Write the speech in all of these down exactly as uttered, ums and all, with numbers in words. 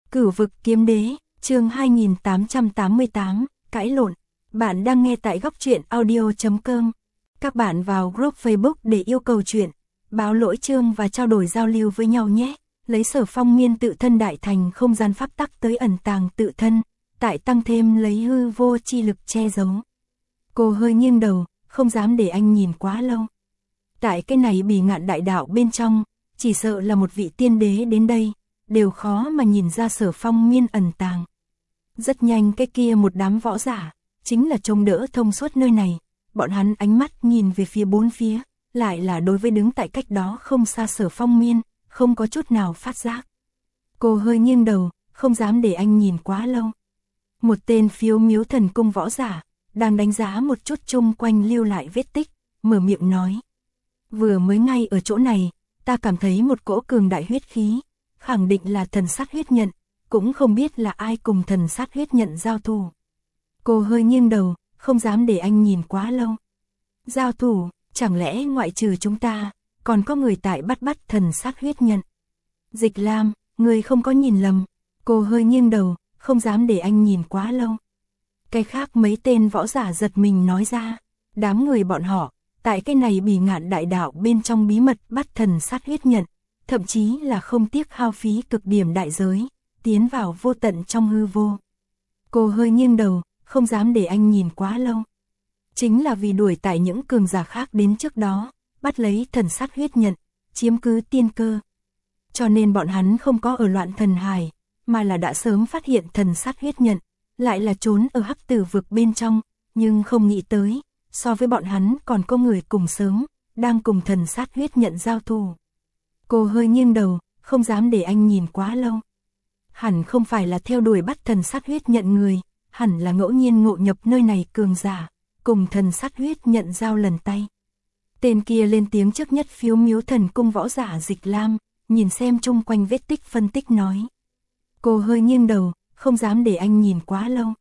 Cửu vực kiếm đế, chương hai nghìn tám trăm tám mươi tám, cãi lộn. Bạn đang nghe tại góc truyện audio chấm com. Các bạn vào group Facebook để yêu cầu chuyện, báo lỗi chương và trao đổi giao lưu với nhau nhé. Lấy Sở Phong Miên tự thân đại thành không gian pháp tắc tới ẩn tàng tự thân, tại tăng thêm lấy hư vô chi lực che giấu. Cô hơi nghiêng đầu, không dám để anh nhìn quá lâu. Tại cái này bỉ ngạn đại đạo bên trong, chỉ sợ là một vị tiên đế đến đây, đều khó mà nhìn ra Sở Phong Miên ẩn tàng. Rất nhanh cái kia một đám võ giả, chính là trông đỡ thông suốt nơi này, bọn hắn ánh mắt nhìn về phía bốn phía, lại là đối với đứng tại cách đó không xa Sở Phong Miên, không có chút nào phát giác. Cô hơi nghiêng đầu, không dám để anh nhìn quá lâu. Một tên phiếu miếu thần cung võ giả, đang đánh giá một chút chung quanh lưu lại vết tích, mở miệng nói. Vừa mới ngay ở chỗ này, ta cảm thấy một cỗ cường đại huyết khí, khẳng định là thần sát huyết nhận, cũng không biết là ai cùng thần sát huyết nhận giao thủ. Cô hơi nghiêng đầu, không dám để anh nhìn quá lâu. Giao thủ, chẳng lẽ ngoại trừ chúng ta, còn có người tại bắt bắt thần sát huyết nhận. Dịch Lam, người không có nhìn lầm. Cô hơi nghiêng đầu, không dám để anh nhìn quá lâu. Cái khác mấy tên võ giả giật mình nói ra, đám người bọn họ, tại cái này bỉ ngạn đại đạo bên trong bí mật bắt thần sát huyết nhận, thậm chí là không tiếc hao phí cực điểm đại giới, tiến vào vô tận trong hư vô. Cô hơi nghiêng đầu, không dám để anh nhìn quá lâu. Chính là vì đuổi tại những cường giả khác đến trước đó, bắt lấy thần sát huyết nhận, chiếm cứ tiên cơ. Cho nên bọn hắn không có ở loạn thần hải, mà là đã sớm phát hiện thần sát huyết nhận, lại là trốn ở hắc tử vực bên trong, nhưng không nghĩ tới, so với bọn hắn còn có người cùng sớm, đang cùng thần sát huyết nhận giao thủ. Cô hơi nghiêng đầu, không dám để anh nhìn quá lâu. Hẳn không phải là theo đuổi bắt thần sát huyết nhận người, hẳn là ngẫu nhiên ngộ nhập nơi này cường giả, cùng thần sát huyết nhận giao lần tay. Tên kia lên tiếng trước nhất phiếu miếu thần cung võ giả Dịch Lam, nhìn xem chung quanh vết tích phân tích nói. Cô hơi nghiêng đầu, không dám để anh nhìn quá lâu.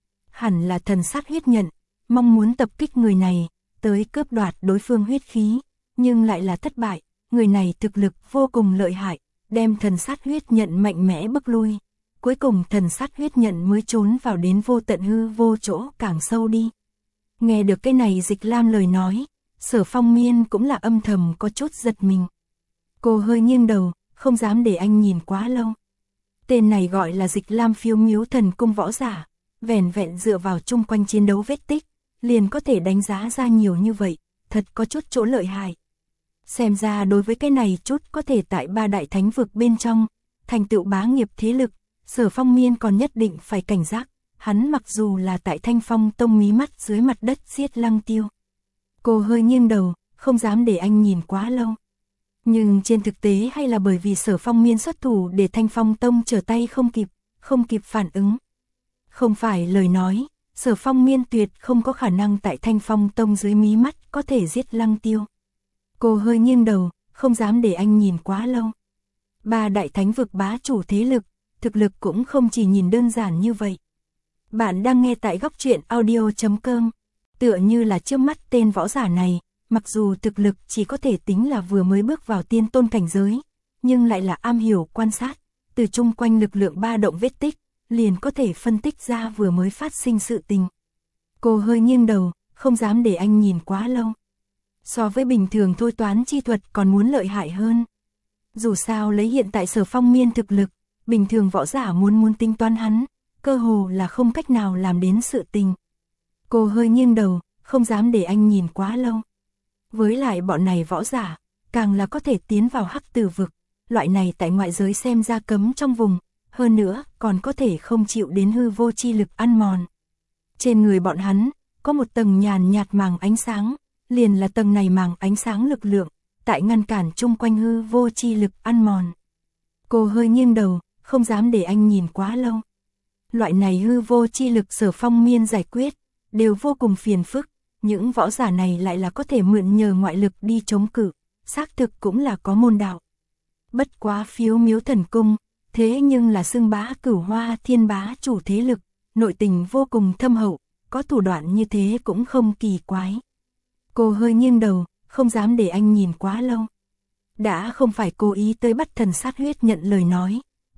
Hẳn là thần sát huyết nhận, mong muốn tập kích người này, tới cướp đoạt đối phương huyết khí, nhưng lại là thất bại, người này thực lực vô cùng lợi hại, đem thần sát huyết nhận mạnh mẽ bức lui. Cuối cùng thần sát huyết nhận mới trốn vào đến vô tận hư vô chỗ càng sâu đi. Nghe được cái này Dịch Lam lời nói, Sở Phong Miên cũng là âm thầm có chút giật mình. Cô hơi nghiêng đầu, không dám để anh nhìn quá lâu. Tên này gọi là Dịch Lam phiêu miếu thần cung võ giả, vẻn vẹn dựa vào chung quanh chiến đấu vết tích, liền có thể đánh giá ra nhiều như vậy, thật có chút chỗ lợi hại. Xem ra đối với cái này chút có thể tại ba đại thánh vực bên trong, thành tựu bá nghiệp thế lực, Sở Phong Miên còn nhất định phải cảnh giác, hắn mặc dù là tại Thanh Phong Tông mí mắt dưới mặt đất giết Lăng Tiêu. Cô hơi nghiêng đầu, không dám để anh nhìn quá lâu. Nhưng trên thực tế hay là bởi vì Sở Phong Miên xuất thủ để Thanh Phong Tông trở tay không kịp, không kịp phản ứng. Không phải lời nói, Sở Phong Miên tuyệt không có khả năng tại Thanh Phong Tông dưới mí mắt có thể giết Lăng Tiêu. Cô hơi nghiêng đầu, không dám để anh nhìn quá lâu. Ba đại thánh vực bá chủ thế lực, thực lực cũng không chỉ nhìn đơn giản như vậy. Bạn đang nghe tại góc truyện audio chấm com. Tựa như là trước mắt tên võ giả này, mặc dù thực lực chỉ có thể tính là vừa mới bước vào tiên tôn cảnh giới, nhưng lại là am hiểu quan sát, từ chung quanh lực lượng ba động vết tích, liền có thể phân tích ra vừa mới phát sinh sự tình. Cô hơi nghiêng đầu, không dám để anh nhìn quá lâu. So với bình thường thôi toán chi thuật còn muốn lợi hại hơn. Dù sao lấy hiện tại Sở Phong Miên thực lực, bình thường võ giả muốn muốn tính toán hắn, cơ hồ là không cách nào làm đến sự tình. Cô hơi nghiêng đầu, không dám để anh nhìn quá lâu. Với lại bọn này võ giả, càng là có thể tiến vào hắc tử vực, loại này tại ngoại giới xem ra cấm trong vùng, hơn nữa còn có thể không chịu đến hư vô chi lực ăn mòn. Trên người bọn hắn, có một tầng nhàn nhạt màng ánh sáng, liền là tầng này màng ánh sáng lực lượng, tại ngăn cản chung quanh hư vô chi lực ăn mòn. Cô hơi nghiêng đầu, không dám để anh nhìn quá lâu. Loại này hư vô chi lực Sở Phong Miên giải quyết, đều vô cùng phiền phức, những võ giả này lại là có thể mượn nhờ ngoại lực đi chống cự, xác thực cũng là có môn đạo. Bất quá phiếu miếu thần cung, thế nhưng là xưng bá cửu hoa thiên bá chủ thế lực, nội tình vô cùng thâm hậu, có thủ đoạn như thế cũng không kỳ quái. Cô hơi nghiêng đầu, không dám để anh nhìn quá lâu. Đã không phải cố ý tới bắt thần sát huyết nhận lời nói,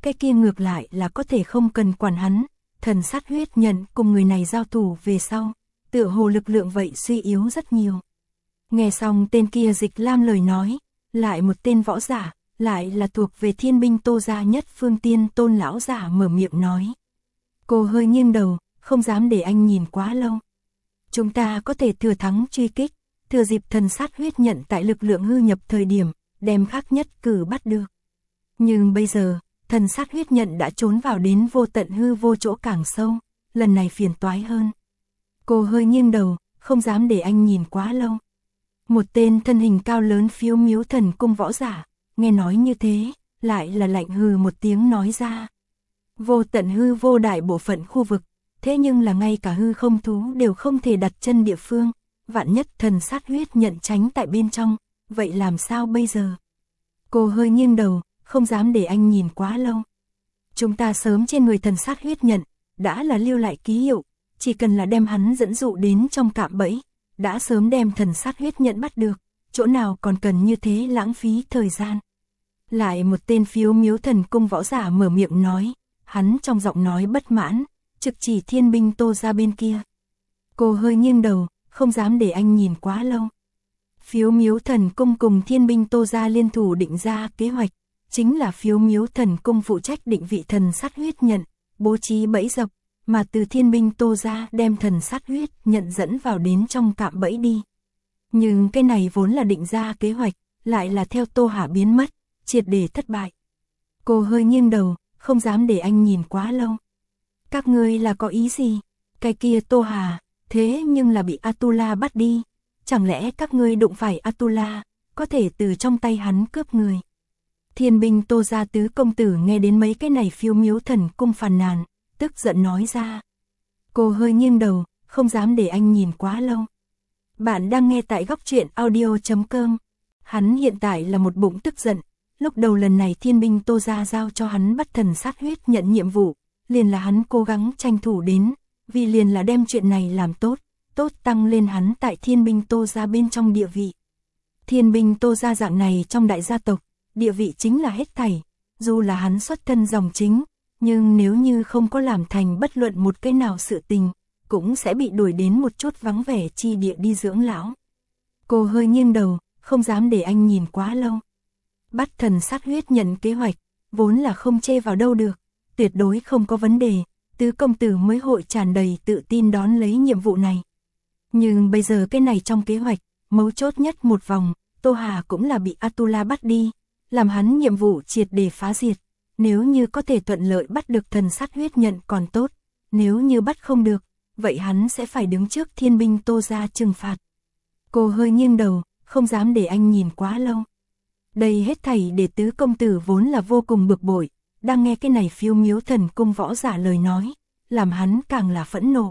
cái kia ngược lại là có thể không cần quản hắn, thần sát huyết nhận cùng người này giao thủ về sau, tựa hồ lực lượng vậy suy yếu rất nhiều. Nghe xong tên kia Dịch Lam lời nói, lại một tên võ giả, lại là thuộc về Thiên binh Tô gia nhất phương Tiên Tôn lão giả mở miệng nói. Cô hơi nghiêng đầu, không dám để anh nhìn quá lâu. Chúng ta có thể thừa thắng truy kích, thừa dịp thần sát huyết nhận tại lực lượng hư nhập thời điểm, đem Khắc Nhất Cử bắt được. Nhưng bây giờ, thần sát huyết nhận đã trốn vào đến vô tận hư vô chỗ càng sâu, lần này phiền toái hơn. Cô hơi nghiêng đầu, không dám để anh nhìn quá lâu. Một tên thân hình cao lớn phiêu miếu thần cung võ giả, nghe nói như thế, lại là lạnh hừ một tiếng nói ra. Vô tận hư vô đại bộ phận khu vực, thế nhưng là ngay cả hư không thú đều không thể đặt chân địa phương, vạn nhất thần sát huyết nhận tránh tại bên trong, vậy làm sao bây giờ? Cô hơi nghiêng đầu, không dám để anh nhìn quá lâu. Chúng ta sớm trên người thần sát huyết nhận, đã là lưu lại ký hiệu, chỉ cần là đem hắn dẫn dụ đến trong cạm bẫy, đã sớm đem thần sát huyết nhận bắt được, chỗ nào còn cần như thế lãng phí thời gian. Lại một tên phiếu miếu thần cung võ giả mở miệng nói, hắn trong giọng nói bất mãn, trực chỉ Thiên binh Tô gia bên kia. Cô hơi nghiêng đầu, không dám để anh nhìn quá lâu. Phiếu miếu thần cung cùng Thiên binh Tô gia liên thủ định ra kế hoạch, chính là phiếu miếu thần cung phụ trách định vị thần sát huyết nhận, bố trí bẫy dập, mà từ Thiên binh Tô gia đem thần sát huyết nhận dẫn vào đến trong cạm bẫy đi. Nhưng cái này vốn là định ra kế hoạch, lại là theo Tô Hà biến mất, triệt để thất bại. Cô hơi nghiêng đầu, không dám để anh nhìn quá lâu. Các ngươi là có ý gì? Cái kia Tô Hà, thế nhưng là bị Atula bắt đi. Chẳng lẽ các ngươi đụng phải Atula, có thể từ trong tay hắn cướp người? Thiên binh Tô gia tứ công tử nghe đến mấy cái này phiêu miếu thần cung phàn nàn, tức giận nói ra. Cô hơi nghiêng đầu, không dám để anh nhìn quá lâu. Bạn đang nghe tại góc truyện audio chấm com. Hắn hiện tại là một bụng tức giận. Lúc đầu lần này Thiên binh Tô gia giao cho hắn bắt thần sát huyết nhận nhiệm vụ, liền là hắn cố gắng tranh thủ đến, vì liền là đem chuyện này làm tốt, tốt tăng lên hắn tại Thiên binh Tô gia bên trong địa vị. Thiên binh Tô gia dạng này trong đại gia tộc, địa vị chính là hết thảy, dù là hắn xuất thân dòng chính, nhưng nếu như không có làm thành bất luận một cái nào sự tình, cũng sẽ bị đuổi đến một chút vắng vẻ chi địa đi dưỡng lão. Cô hơi nghiêng đầu, không dám để anh nhìn quá lâu. Bắt thần sát huyết nhận kế hoạch, vốn là không chê vào đâu được, tuyệt đối không có vấn đề, tứ công tử mới hội tràn đầy tự tin đón lấy nhiệm vụ này. Nhưng bây giờ cái này trong kế hoạch, mấu chốt nhất một vòng, Tô Hà cũng là bị Atula bắt đi, làm hắn nhiệm vụ triệt để phá diệt. Nếu như có thể thuận lợi bắt được thần sát huyết nhận còn tốt, nếu như bắt không được, vậy hắn sẽ phải đứng trước Thiên binh Tô gia trừng phạt. Cô hơi nghiêng đầu, không dám để anh nhìn quá lâu. Đây hết thảy để tứ công tử vốn là vô cùng bực bội, đang nghe cái này phiêu miếu thần cung võ giả lời nói, làm hắn càng là phẫn nộ.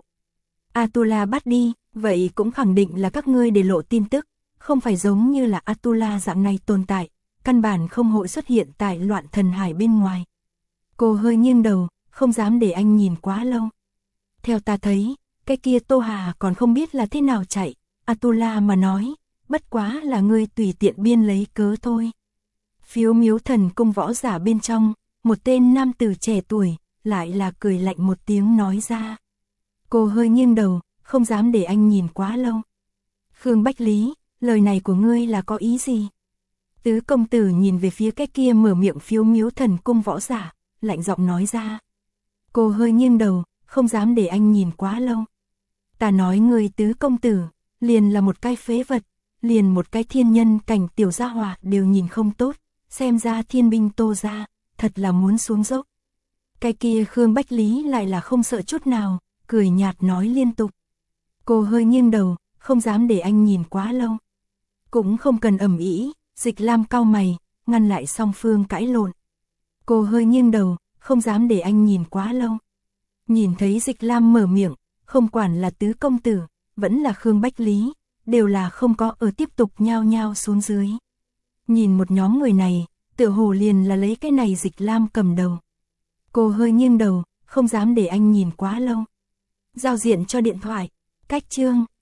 Atula bắt đi, vậy cũng khẳng định là các ngươi để lộ tin tức, không phải giống như là Atula dạng này tồn tại, căn bản không hội xuất hiện tại loạn thần hải bên ngoài. Cô hơi nghiêng đầu, không dám để anh nhìn quá lâu. Theo ta thấy, cái kia Tô Hà còn không biết là thế nào chạy, Atula mà nói, bất quá là ngươi tùy tiện biên lấy cớ thôi. Phiếu miếu thần cung võ giả bên trong, một tên nam tử trẻ tuổi, lại là cười lạnh một tiếng nói ra. Cô hơi nghiêng đầu, không dám để anh nhìn quá lâu. Khương Bách Lý, lời này của ngươi là có ý gì? Tứ công tử nhìn về phía cái kia mở miệng phiếu miếu thần cung võ giả, lạnh giọng nói ra. Cô hơi nghiêng đầu, không dám để anh nhìn quá lâu. Ta nói người tứ công tử, liền là một cái phế vật, liền một cái thiên nhân cảnh tiểu gia hỏa đều nhìn không tốt, xem ra Thiên binh Tô gia, thật là muốn xuống dốc. Cái kia Khương Bách Lý lại là không sợ chút nào, cười nhạt nói liên tục. Cô hơi nghiêng đầu, không dám để anh nhìn quá lâu. Cũng không cần ầm ĩ, Dịch Lam cau mày, ngăn lại song phương cãi lộn. Cô hơi nghiêng đầu, không dám để anh nhìn quá lâu. Nhìn thấy Dịch Lam mở miệng, không quản là tứ công tử, vẫn là Khương Bách Lý, đều là không có ở tiếp tục nhao nhao xuống dưới. Nhìn một nhóm người này, tựa hồ liền là lấy cái này Dịch Lam cầm đầu. Cô hơi nghiêng đầu, không dám để anh nhìn quá lâu. Giao diện cho điện thoại, cách chương.